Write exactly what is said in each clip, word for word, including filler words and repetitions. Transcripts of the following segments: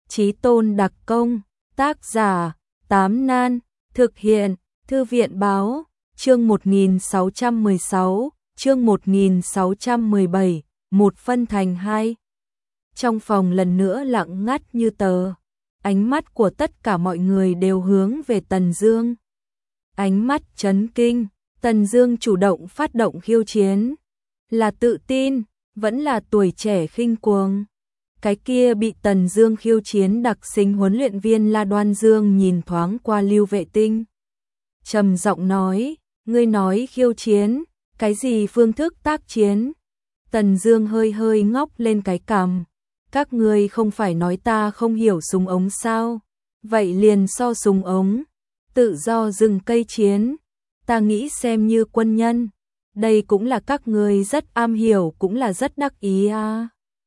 Chí tôn đặc công, tác giả, Tám Nan, thực hiện, Thư viện báo, chương một nghìn sáu trăm mười sáu, chương một nghìn sáu trăm mười bảy, một phân thành hai. Trong phòng lần nữa lặng ngắt như tờ, ánh mắt của tất cả mọi người đều hướng về Tần Dương. Ánh mắt chấn kinh, Tần Dương chủ động phát động khiêu chiến, là tự tin, vẫn là tuổi trẻ khinh cuồng. Cái kia bị Tần Dương khiêu chiến đặc sinh huấn luyện viên La Đoan Dương nhìn thoáng qua Lưu Vệ Tinh, trầm giọng nói, ngươi nói khiêu chiến, cái gì phương thức tác chiến? Tần Dương hơi hơi ngóc lên cái cằm, các ngươi không phải nói ta không hiểu súng ống sao? Vậy liền so súng ống, tự do rừng cây chiến, ta nghĩ xem như quân nhân, đây cũng là các ngươi rất am hiểu, cũng là rất đắc ý à.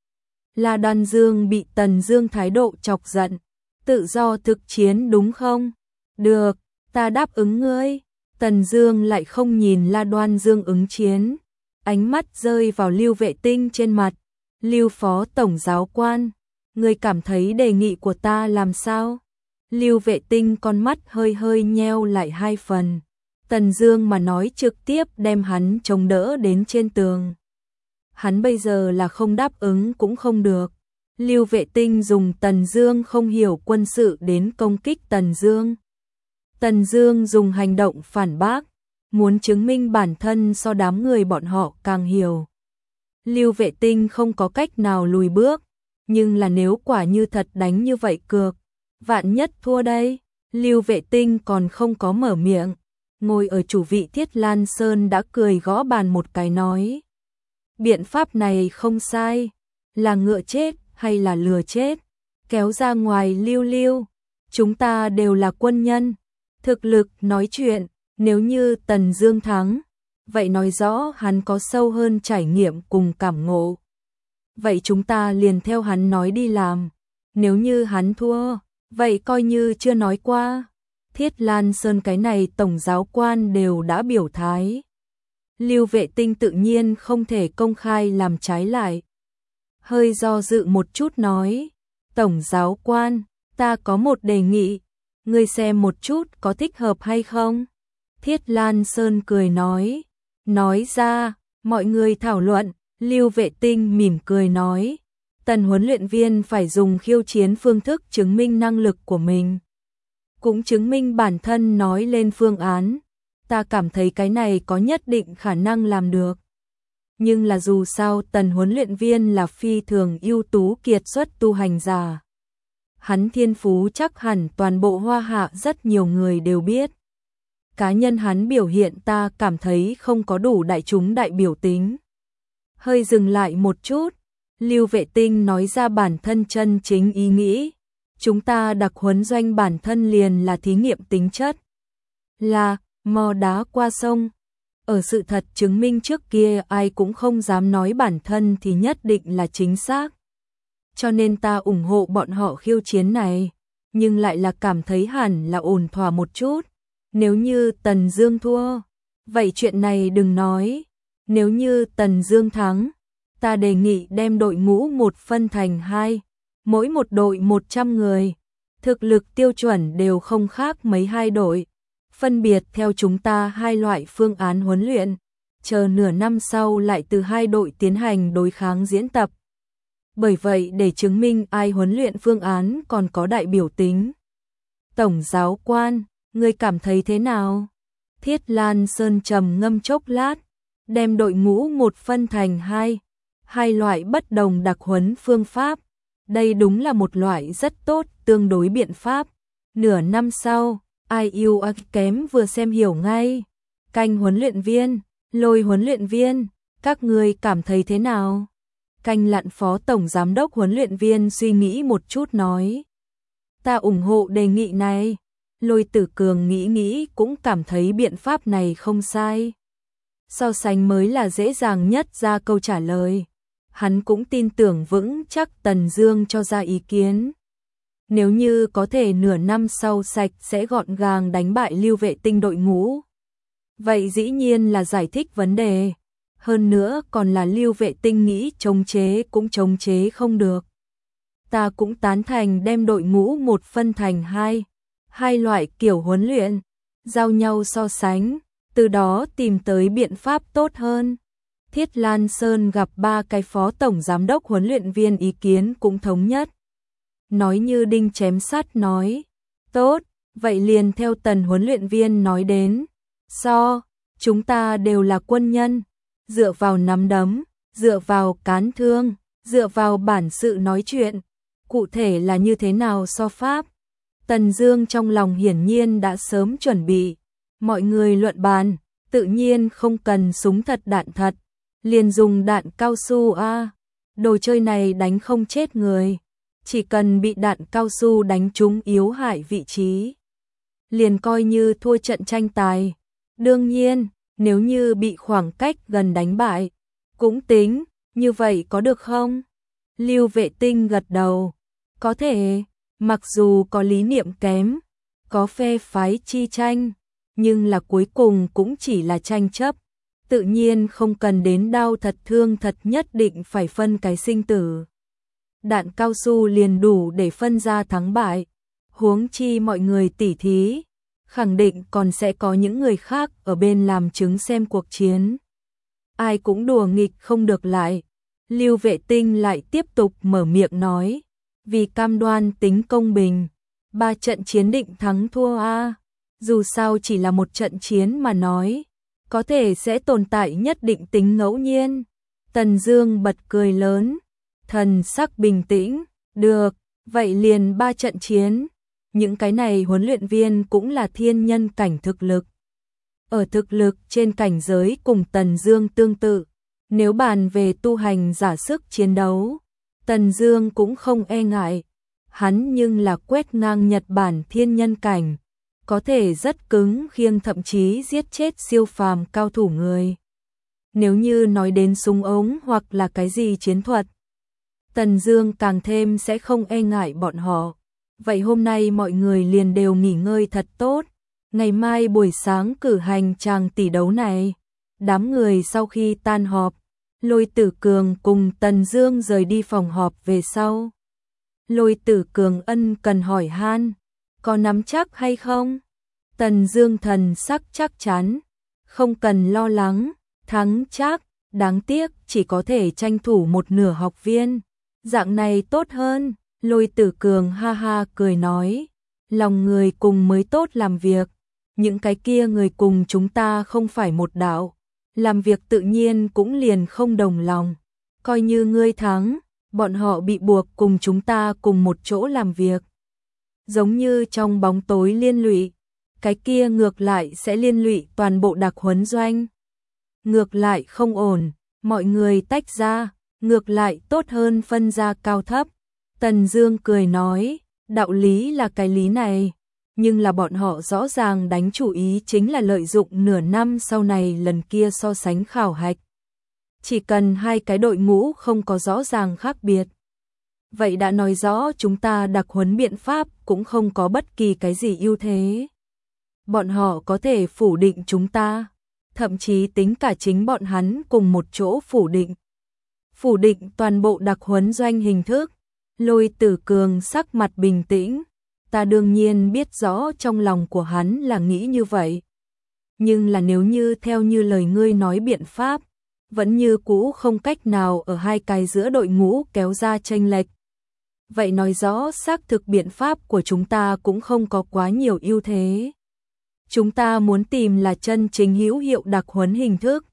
La Đoan Dương bị Tần Dương thái độ chọc giận, tự do thực chiến đúng không? Được, ta đáp ứng ngươi. Tần Dương lại không nhìn La Đoan Dương ứng chiến, ánh mắt rơi vào Lưu Vệ Tinh trên mặt. Lưu phó tổng giáo quan, ngươi cảm thấy đề nghị của ta làm sao? Lưu Vệ Tinh con mắt hơi hơi nheo lại hai phần. Tần Dương mà nói trực tiếp đem hắn chống đỡ đến trên tường. Hắn bây giờ là không đáp ứng cũng không được. Lưu Vệ Tinh dùng Tần Dương không hiểu quân sự đến công kích Tần Dương. Tần Dương dùng hành động phản bác, muốn chứng minh bản thân so đám người bọn họ càng hiểu. Lưu Vệ Tinh không có cách nào lùi bước, nhưng là nếu quả như thật đánh như vậy cược, vạn nhất thua đây. Lưu Vệ Tinh còn không có mở miệng, ngồi ở chủ vị Thiết Lan Sơn đã cười gõ bàn một cái nói, biện pháp này không sai, là ngựa chết hay là lừa chết, kéo ra ngoài lưu lưu, chúng ta đều là quân nhân, thực lực nói chuyện, nếu như Tần Dương thắng, vậy nói rõ hắn có sâu hơn trải nghiệm cùng cảm ngộ. Vậy chúng ta liền theo hắn nói đi làm, nếu như hắn thua, vậy coi như chưa nói qua. Thiết Lan Sơn cái này tổng giáo quan đều đã biểu thái. Lưu Vệ Tinh tự nhiên không thể công khai làm trái lại. Hơi do dự một chút nói, tổng giáo quan, ta có một đề nghị, ngươi xem một chút có thích hợp hay không? Thiết Lan Sơn cười nói, nói ra, mọi người thảo luận. Lưu Vệ Tinh mỉm cười nói, Tần huấn luyện viên phải dùng khiêu chiến phương thức chứng minh năng lực của mình, cũng chứng minh bản thân nói lên phương án. Ta cảm thấy cái này có nhất định khả năng làm được. Nhưng là dù sao Tần huấn luyện viên là phi thường ưu tú kiệt xuất tu hành giả. Hắn thiên phú chắc hẳn toàn bộ Hoa Hạ rất nhiều người đều biết. Cá nhân hắn biểu hiện ta cảm thấy không có đủ đại chúng đại biểu tính. Hơi dừng lại một chút, Lưu Vệ Tinh nói ra bản thân chân chính ý nghĩ. Chúng ta đặc huấn doanh bản thân liền là thí nghiệm tính chất. Là mò đá qua sông. Ở sự thật chứng minh trước kia ai cũng không dám nói bản thân thì nhất định là chính xác. Cho nên ta ủng hộ bọn họ khiêu chiến này, nhưng lại là cảm thấy hẳn là ổn thỏa một chút. Nếu như Tần Dương thua, vậy chuyện này đừng nói. Nếu như Tần Dương thắng, ta đề nghị đem đội ngũ một phân thành hai, mỗi một đội một trăm người. Thực lực tiêu chuẩn đều không khác mấy hai đội. Phân biệt theo chúng ta hai loại phương án huấn luyện, chờ nửa năm sau lại từ hai đội tiến hành đối kháng diễn tập. Bởi vậy để chứng minh ai huấn luyện phương án còn có đại biểu tính. Tổng giáo quan, ngươi cảm thấy thế nào? Thiết Lan Sơn trầm ngâm chốc lát, đem đội ngũ một phân thành hai, hai loại bất đồng đặc huấn phương pháp. Đây đúng là một loại rất tốt tương đối biện pháp. Nửa năm sau, ai yêu ai kém vừa xem hiểu ngay. Canh huấn luyện viên, Lôi huấn luyện viên, các người cảm thấy thế nào? Canh Lạn phó tổng giám đốc huấn luyện viên suy nghĩ một chút nói, ta ủng hộ đề nghị này. Lôi Tử Cường nghĩ nghĩ cũng cảm thấy biện pháp này không sai. So sánh mới là dễ dàng nhất ra câu trả lời. Hắn cũng tin tưởng vững chắc Tần Dương cho ra ý kiến. Nếu như có thể nửa năm sau sạch sẽ gọn gàng đánh bại Lưu Vệ Tinh đội ngũ, vậy dĩ nhiên là giải thích vấn đề. Hơn nữa còn là Lưu Vệ Tinh nghĩ chống chế cũng chống chế không được. ta cũng tán thành đem đội ngũ một phân thành hai, hai loại kiểu huấn luyện, giao nhau so sánh, từ đó tìm tới biện pháp tốt hơn. Thiết Lan Sơn gặp ba cái phó tổng giám đốc huấn luyện viên ý kiến cũng thống nhất. Nói như đinh chém sắt nói, tốt, vậy liền theo Tần huấn luyện viên nói đến. So, chúng ta đều là quân nhân, dựa vào nắm đấm, dựa vào cán thương, dựa vào bản sự nói chuyện. Cụ thể là như thế nào so pháp? Tần Dương trong lòng hiển nhiên đã sớm chuẩn bị. Mọi người luận bàn, tự nhiên không cần súng thật đạn thật, liền dùng đạn cao su a. Đồ chơi này đánh không chết người, chỉ cần bị đạn cao su đánh trúng yếu hại vị trí, liền coi như thua trận tranh tài. Đương nhiên, nếu như bị khoảng cách gần đánh bại, cũng tính, như vậy có được không? Lưu Vệ Tinh gật đầu, có thể, mặc dù có lý niệm kém, có phe phái chi tranh, nhưng là cuối cùng cũng chỉ là tranh chấp, tự nhiên không cần đến đau thật thương thật nhất định phải phân cái sinh tử. Đạn cao su liền đủ để phân ra thắng bại, huống chi mọi người tỉ thí, khẳng định còn sẽ có những người khác ở bên làm chứng xem cuộc chiến. Ai cũng đùa nghịch không được lại. Lưu Vệ Tinh lại tiếp tục mở miệng nói, vì cam đoan tính công bình, ba trận chiến định thắng thua a. Dù sao chỉ là một trận chiến mà nói, có thể sẽ tồn tại nhất định tính ngẫu nhiên. Tần Dương bật cười lớn, thần sắc bình tĩnh, được, vậy liền ba trận chiến. Những cái này huấn luyện viên cũng là thiên nhân cảnh thực lực. Ở thực lực trên cảnh giới cùng Tần Dương tương tự, nếu bàn về tu hành giả sức chiến đấu, Tần Dương cũng không e ngại. Hắn nhưng là quét ngang Nhật Bản thiên nhân cảnh, có thể rất cứng khiêng thậm chí giết chết siêu phàm cao thủ người. Nếu như nói đến súng ống hoặc là cái gì chiến thuật, Tần Dương càng thêm sẽ không e ngại bọn họ. Vậy hôm nay mọi người liền đều nghỉ ngơi thật tốt, ngày mai buổi sáng cử hành tràng tỷ đấu này. Đám người sau khi tan họp, Lôi Tử Cường cùng Tần Dương rời đi phòng họp về sau. Lôi Tử Cường ân cần hỏi han, có nắm chắc hay không? Tần Dương thần sắc chắc chắn, không cần lo lắng, thắng chắc, đáng tiếc chỉ có thể tranh thủ một nửa học viên, dạng này tốt hơn. Lôi Tử Cường ha ha cười nói, lòng người cùng mới tốt làm việc, những cái kia người cùng chúng ta không phải một đạo, làm việc tự nhiên cũng liền không đồng lòng, coi như ngươi thắng, bọn họ bị buộc cùng chúng ta cùng một chỗ làm việc. Giống như trong bóng tối liên lụy, cái kia ngược lại sẽ liên lụy toàn bộ đặc huấn doanh. Ngược lại không ổn, mọi người tách ra, ngược lại tốt hơn phân ra cao thấp. Tần Dương cười nói, đạo lý là cái lý này, nhưng là bọn họ rõ ràng đánh chủ ý chính là lợi dụng nửa năm sau này lần kia so sánh khảo hạch. Chỉ cần hai cái đội ngũ không có rõ ràng khác biệt, vậy đã nói rõ chúng ta đặc huấn biện pháp cũng không có bất kỳ cái gì ưu thế. Bọn họ có thể phủ định chúng ta, thậm chí tính cả chính bọn hắn cùng một chỗ phủ định. Phủ định toàn bộ đặc huấn doanh hình thức. Lôi Tử Cường sắc mặt bình tĩnh, ta đương nhiên biết rõ trong lòng của hắn là nghĩ như vậy. Nhưng là nếu như theo như lời ngươi nói biện pháp, vẫn như cũ không cách nào ở hai cái giữa đội ngũ kéo ra chênh lệch. Vậy nói rõ xác thực biện pháp của chúng ta cũng không có quá nhiều ưu thế. Chúng ta muốn tìm là chân chính hữu hiệu đặc huấn hình thức.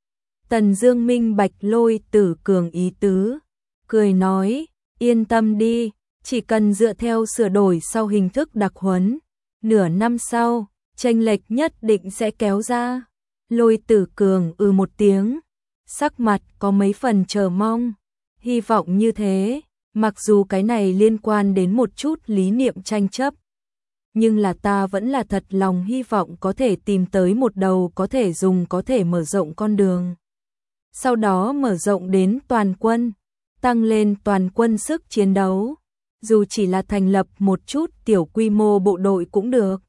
Tần Dương minh bạch Lôi Tử Cường ý tứ, cười nói, yên tâm đi, chỉ cần dựa theo sửa đổi sau hình thức đặc huấn, nửa năm sau, chênh lệch nhất định sẽ kéo ra. Lôi Tử Cường ừ một tiếng, sắc mặt có mấy phần chờ mong, hy vọng như thế, mặc dù cái này liên quan đến một chút lý niệm tranh chấp, nhưng là ta vẫn là thật lòng hy vọng có thể tìm tới một đầu có thể dùng có thể mở rộng con đường. Sau đó mở rộng đến toàn quân, tăng lên toàn quân sức chiến đấu, dù chỉ là thành lập một chút tiểu quy mô bộ đội cũng được.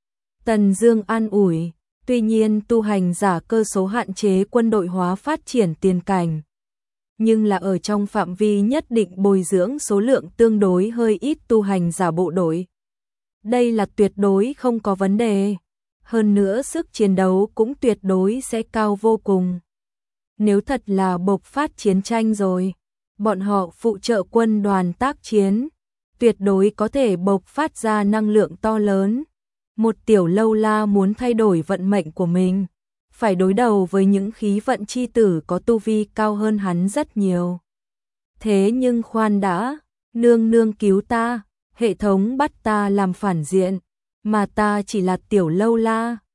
Tần Dương an ủi, tuy nhiên tu hành giả cơ số hạn chế quân đội hóa phát triển tiền cảnh. nhưng là ở trong phạm vi nhất định bồi dưỡng số lượng tương đối hơi ít tu hành giả bộ đội. Đây là tuyệt đối không có vấn đề. Hơn nữa sức chiến đấu cũng tuyệt đối sẽ cao vô cùng. Nếu thật là bộc phát chiến tranh rồi, bọn họ phụ trợ quân đoàn tác chiến, tuyệt đối có thể bộc phát ra năng lượng to lớn. Một tiểu lâu la muốn thay đổi vận mệnh của mình, phải đối đầu với những khí vận chi tử có tu vi cao hơn hắn rất nhiều. Thế nhưng khoan đã, nương nương cứu ta, hệ thống bắt ta làm phản diện, mà ta chỉ là tiểu lâu la.